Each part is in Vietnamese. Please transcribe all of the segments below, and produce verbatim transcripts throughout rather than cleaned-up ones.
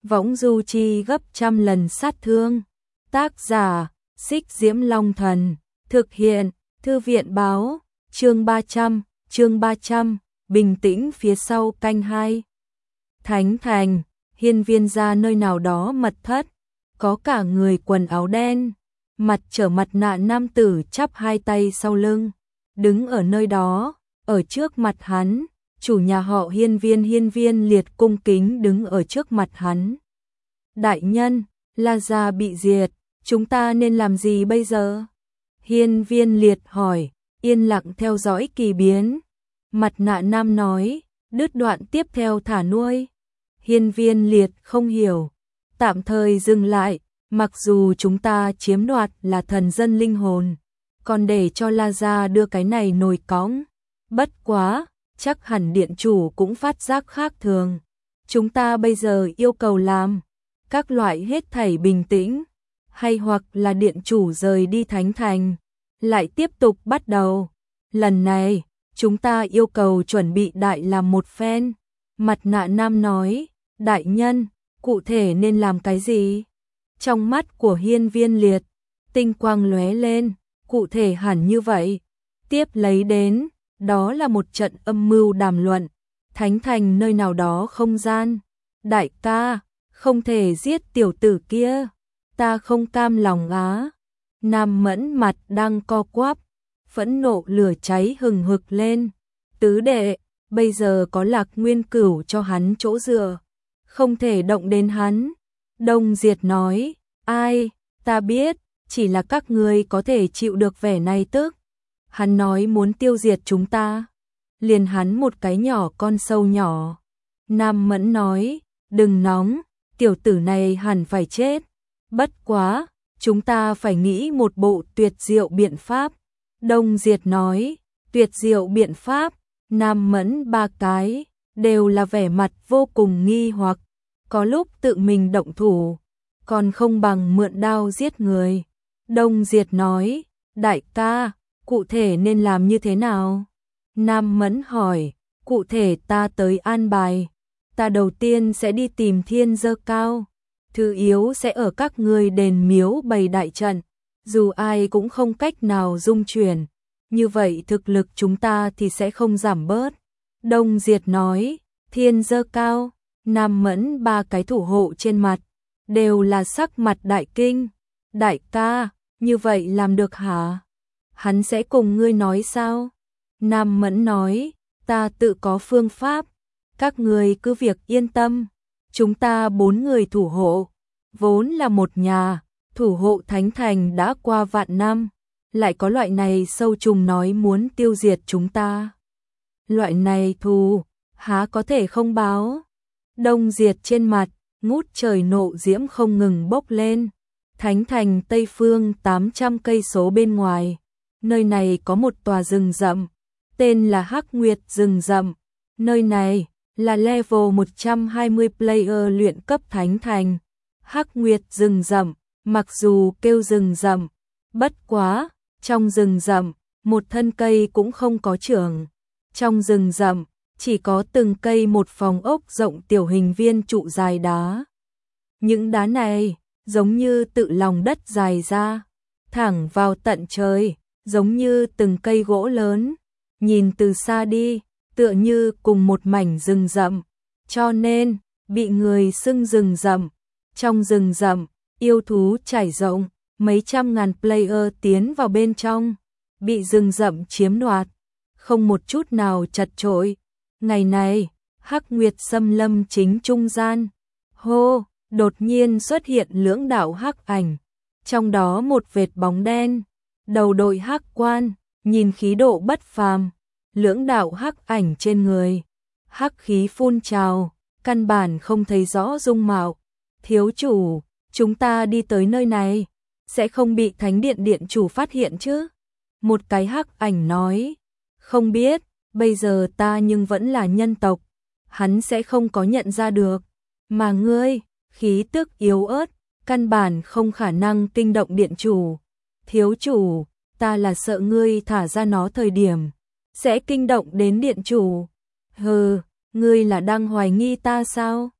võng du chi gấp trăm lần sát thương. Tác giả, Xích Diễm Long Thần, thực hiện, Thư viện báo, chương ba trăm, chương ba trăm, bình tĩnh phía sau canh hai. Thánh thành, hiên viên gia nơi nào đó mật thất, có cả người quần áo đen, mặt trở mặt nạ nam tử chắp hai tay sau lưng, đứng ở nơi đó, ở trước mặt hắn, chủ nhà họ hiên viên hiên viên liệt cung kính đứng ở trước mặt hắn. Đại nhân, La gia bị diệt, chúng ta nên làm gì bây giờ? Hiên viên liệt hỏi, yên lặng theo dõi kỳ biến. Mặt nạ nam nói, đứt đoạn tiếp theo thả nuôi. Hiên viên liệt không hiểu, tạm thời dừng lại, mặc dù chúng ta chiếm đoạt là thần dân linh hồn, còn để cho La gia đưa cái này nồi cõng. Bất quá, chắc hẳn điện chủ cũng phát giác khác thường. Chúng ta bây giờ yêu cầu làm các loại hết thảy bình tĩnh, hay hoặc là điện chủ rời đi thánh thành, lại tiếp tục bắt đầu. Lần này, chúng ta yêu cầu chuẩn bị đại làm một phen. Mặt nạ nam nói, đại nhân, cụ thể nên làm cái gì? Trong mắt của hiên viên liệt, tinh quang lóe lên, cụ thể hẳn như vậy. Tiếp lấy đến, đó là một trận âm mưu đàm luận. Thánh thành nơi nào đó không gian. Đại ca, không thể giết tiểu tử kia. Ta không cam lòng á. Nam Mẫn mặt đang co quắp, phẫn nộ lửa cháy hừng hực lên. Tứ đệ, bây giờ có Lạc Nguyên Cửu cho hắn chỗ dựa, không thể động đến hắn. Đông Diệt nói, ai, ta biết, chỉ là các ngươi có thể chịu được vẻ này tức. Hắn nói muốn tiêu diệt chúng ta, liền hắn một cái nhỏ con sâu nhỏ. Nam Mẫn nói, đừng nóng, tiểu tử này hẳn phải chết. Bất quá, chúng ta phải nghĩ một bộ tuyệt diệu biện pháp. Đông Diệt nói, tuyệt diệu biện pháp. Nam Mẫn ba cái, đều là vẻ mặt vô cùng nghi hoặc. Có lúc tự mình động thủ, còn không bằng mượn đao giết người. Đông Diệt nói, đại ca, cụ thể nên làm như thế nào? Nam Mẫn hỏi, cụ thể ta tới an bài. Ta đầu tiên sẽ đi tìm Thiên Dơ Cao. Thứ yếu sẽ ở các ngươi đền miếu bày đại trận. Dù ai cũng không cách nào dung chuyển, như vậy thực lực chúng ta thì sẽ không giảm bớt. Đông Diệt nói, Thiên Dơ Cao. Nam Mẫn ba cái thủ hộ trên mặt, đều là sắc mặt đại kinh. Đại ca, như vậy làm được hả? Hắn sẽ cùng ngươi nói sao? Nam Mẫn nói, ta tự có phương pháp, các ngươi cứ việc yên tâm. Chúng ta bốn người thủ hộ, vốn là một nhà, thủ hộ thánh thành đã qua vạn năm, lại có loại này sâu trùng nói muốn tiêu diệt chúng ta. Loại này thù, há có thể không báo? Đông Diệt trên mặt, ngút trời nộ diễm không ngừng bốc lên. Thánh thành Tây Phương tám trăm cây số bên ngoài, nơi này có một tòa rừng rậm, tên là Hắc Nguyệt rừng rậm. Nơi này là level một trăm hai mươi player luyện cấp thánh thành. Hắc Nguyệt rừng rậm, mặc dù kêu rừng rậm, bất quá, trong rừng rậm, một thân cây cũng không có trưởng. Trong rừng rậm, chỉ có từng cây một phòng ốc rộng tiểu hình viên trụ dài đá. Những đá này, giống như tự lòng đất dài ra, thẳng vào tận trời, giống như từng cây gỗ lớn. Nhìn từ xa đi, tựa như cùng một mảnh rừng rậm, cho nên, bị người xưng rừng rậm. Trong rừng rậm, yêu thú trải rộng, mấy trăm ngàn player tiến vào bên trong, bị rừng rậm chiếm đoạt, không một chút nào chật chội. Ngày này, Hắc Nguyệt xâm lâm chính trung gian. Hô, đột nhiên xuất hiện lưỡng đạo hắc ảnh, trong đó một vệt bóng đen, đầu đội hắc quan, nhìn khí độ bất phàm. Lưỡng đạo hắc ảnh trên người, hắc khí phun trào, căn bản không thấy rõ dung mạo. Thiếu chủ, chúng ta đi tới nơi này, sẽ không bị thánh điện điện chủ phát hiện chứ? Một cái hắc ảnh nói, không biết, bây giờ ta nhưng vẫn là nhân tộc, hắn sẽ không có nhận ra được. Mà ngươi, khí tức yếu ớt, căn bản không khả năng kinh động điện chủ. Thiếu chủ, ta là sợ ngươi thả ra nó thời điểm sẽ kinh động đến điện chủ. Hừ, ngươi là đang hoài nghi ta sao?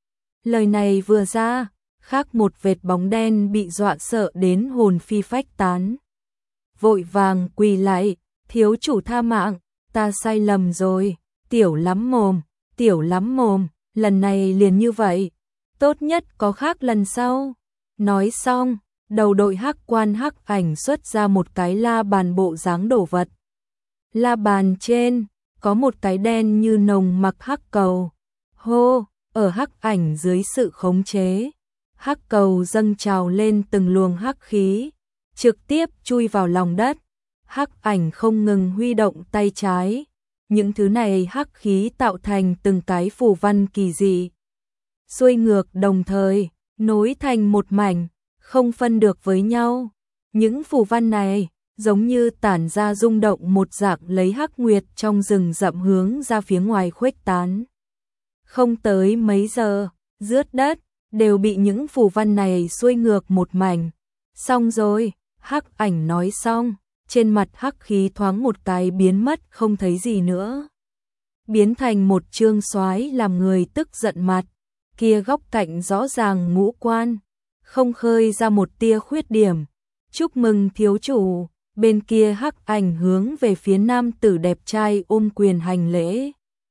Lời này vừa ra, khác một vệt bóng đen bị dọa sợ đến hồn phi phách tán. Vội vàng quỳ lại, thiếu chủ tha mạng, ta sai lầm rồi, tiểu lắm mồm, tiểu lắm mồm, lần này liền như vậy, tốt nhất có khác lần sau. Nói xong, đầu đội hắc quan hắc ảnh xuất ra một cái la bàn bộ dáng đồ vật. La bàn trên, có một cái đen như nồng mặc hắc cầu. Hô, ở hắc ảnh dưới sự khống chế, hắc cầu dâng trào lên từng luồng hắc khí, trực tiếp chui vào lòng đất. Hắc ảnh không ngừng huy động tay trái. Những thứ này hắc khí tạo thành từng cái phù văn kỳ dị, xuôi ngược đồng thời, nối thành một mảnh, không phân được với nhau. Những phù văn này, giống như tản ra rung động một dạng lấy hắc nguyệt trong rừng rậm hướng ra phía ngoài khuếch tán. Không tới mấy giờ, rướt đất, đều bị những phù văn này xuôi ngược một mảnh. Xong rồi, hắc ảnh nói xong, trên mặt hắc khí thoáng một cái biến mất không thấy gì nữa. Biến thành một trương soái làm người tức giận mặt, kia góc cạnh rõ ràng ngũ quan, không khơi ra một tia khuyết điểm. Chúc mừng thiếu chủ, bên kia hắc ảnh hướng về phía nam tử đẹp trai ôm quyền hành lễ.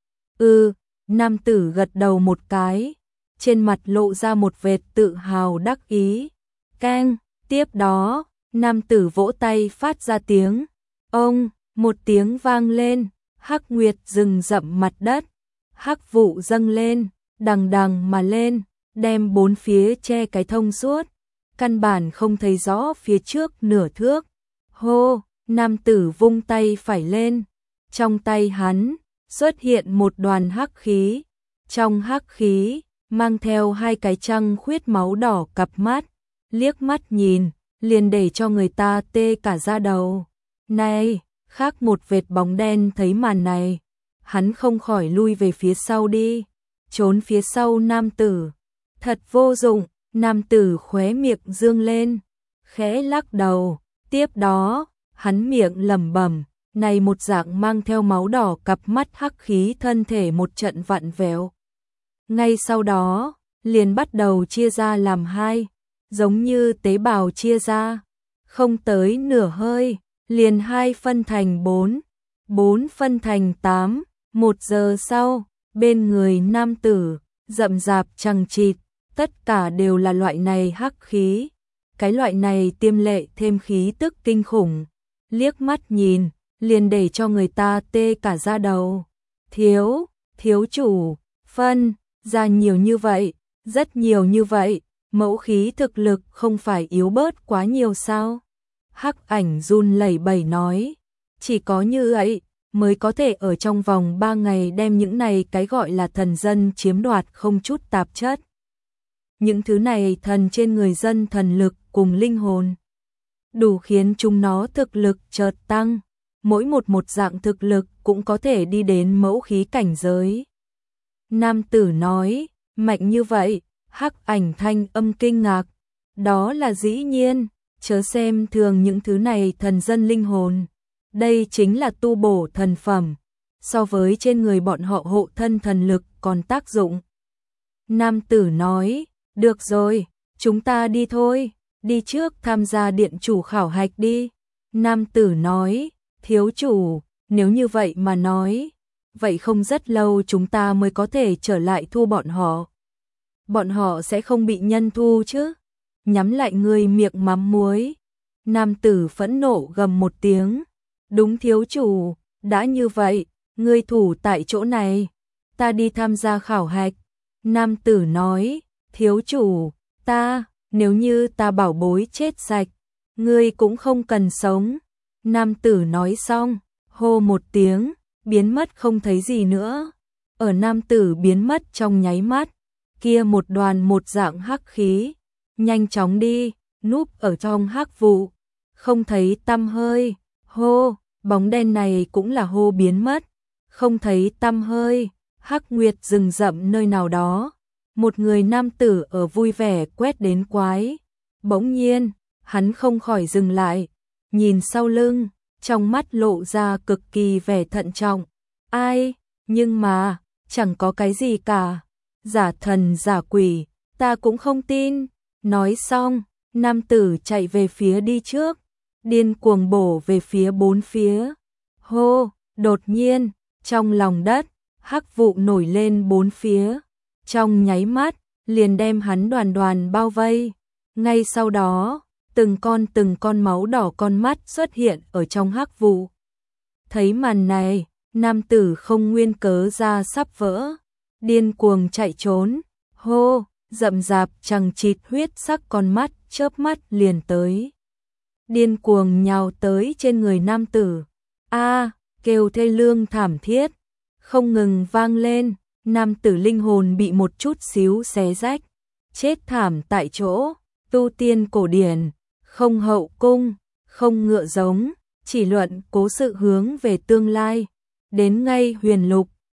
Ừ, nam tử gật đầu một cái, trên mặt lộ ra một vệt tự hào đắc ý. Keng, tiếp đó, nam tử vỗ tay phát ra tiếng. Ông, một tiếng vang lên, hắc nguyệt rừng rậm mặt đất, hắc vụ dâng lên, đằng đằng mà lên, đem bốn phía che cái thông suốt, căn bản không thấy rõ phía trước nửa thước. Hô, nam tử vung tay phải lên, trong tay hắn xuất hiện một đoàn hắc khí, trong hắc khí mang theo hai cái trăng khuyết máu đỏ cặp mắt, liếc mắt nhìn, liền để cho người ta tê cả da đầu. Này, khác một vệt bóng đen thấy màn này, hắn không khỏi lui về phía sau đi, trốn phía sau nam tử. Thật vô dụng, nam tử khóe miệng dương lên, khẽ lắc đầu, tiếp đó, hắn miệng lẩm bẩm, này một dạng mang theo máu đỏ cặp mắt hắc khí thân thể một trận vặn vẹo. Ngay sau đó, liền bắt đầu chia ra làm hai, giống như tế bào chia ra, không tới nửa hơi, liền hai phân thành bốn, bốn phân thành tám. Một giờ sau, bên người nam tử, rậm rạp chằng chịt, tất cả đều là loại này hắc khí. Cái loại này tiêm lệ thêm khí tức kinh khủng, liếc mắt nhìn, liền để cho người ta tê cả da đầu. Thiếu, thiếu chủ, phân, ra nhiều như vậy, rất nhiều như vậy, mẫu khí thực lực không phải yếu bớt quá nhiều sao? Hắc ảnh run lẩy bẩy nói, chỉ có như vậy mới có thể ở trong vòng ba ngày đem những này cái gọi là thần dân chiếm đoạt không chút tạp chất. Những thứ này thần trên người dân thần lực cùng linh hồn, đủ khiến chúng nó thực lực chợt tăng, mỗi một một dạng thực lực cũng có thể đi đến mẫu khí cảnh giới. Nam tử nói, mạnh như vậy, hắc ảnh thanh âm kinh ngạc, đó là dĩ nhiên, chớ xem thường những thứ này thần dân linh hồn. Đây chính là tu bổ thần phẩm, so với trên người bọn họ hộ thân thần lực còn tác dụng. Nam tử nói, được rồi, chúng ta đi thôi, đi trước tham gia điện chủ khảo hạch đi. Nam tử nói, thiếu chủ, nếu như vậy mà nói, vậy không rất lâu chúng ta mới có thể trở lại thu bọn họ. Bọn họ sẽ không bị nhân thu chứ? Nhắm lại người miệng mắm muối. Nam tử phẫn nộ gầm một tiếng. Đúng thiếu chủ, đã như vậy, ngươi thủ tại chỗ này, ta đi tham gia khảo hạch. Nam tử nói, thiếu chủ, ta, nếu như ta bảo bối chết sạch, ngươi cũng không cần sống. Nam tử nói xong, hô một tiếng, biến mất không thấy gì nữa. Ở nam tử biến mất trong nháy mắt, kia một đoàn một dạng hắc khí, nhanh chóng đi, núp ở trong hắc vụ, không thấy tăm hơi. Hô, bóng đen này cũng là hô biến mất, không thấy tăm hơi. Hắc nguyệt rừng rậm nơi nào đó, một người nam tử ở vui vẻ quét đến quái. Bỗng nhiên, hắn không khỏi dừng lại, nhìn sau lưng, trong mắt lộ ra cực kỳ vẻ thận trọng. Ai, nhưng mà, chẳng có cái gì cả. giả thần giả quỷ, ta cũng không tin. Nói xong, nam tử chạy về phía đi trước, điên cuồng bổ về phía bốn phía. Hô, đột nhiên, trong lòng đất, hắc vụ nổi lên bốn phía. Trong nháy mắt, liền đem hắn đoàn đoàn bao vây. Ngay sau đó, từng con từng con máu đỏ con mắt xuất hiện ở trong hắc vụ. Thấy màn này, nam tử không nguyên cớ ra sắp vỡ, điên cuồng chạy trốn. Hô, rậm rạp chằng chịt huyết sắc con mắt chớp mắt liền tới. Điên cuồng nhào tới trên người nam tử. A, kêu thê lương thảm thiết, không ngừng vang lên, nam tử linh hồn bị một chút xíu xé rách, chết thảm tại chỗ. Tu tiên cổ điển, không hậu cung, không ngựa giống, chỉ luận cố sự hướng về tương lai. Đến ngay huyền lục,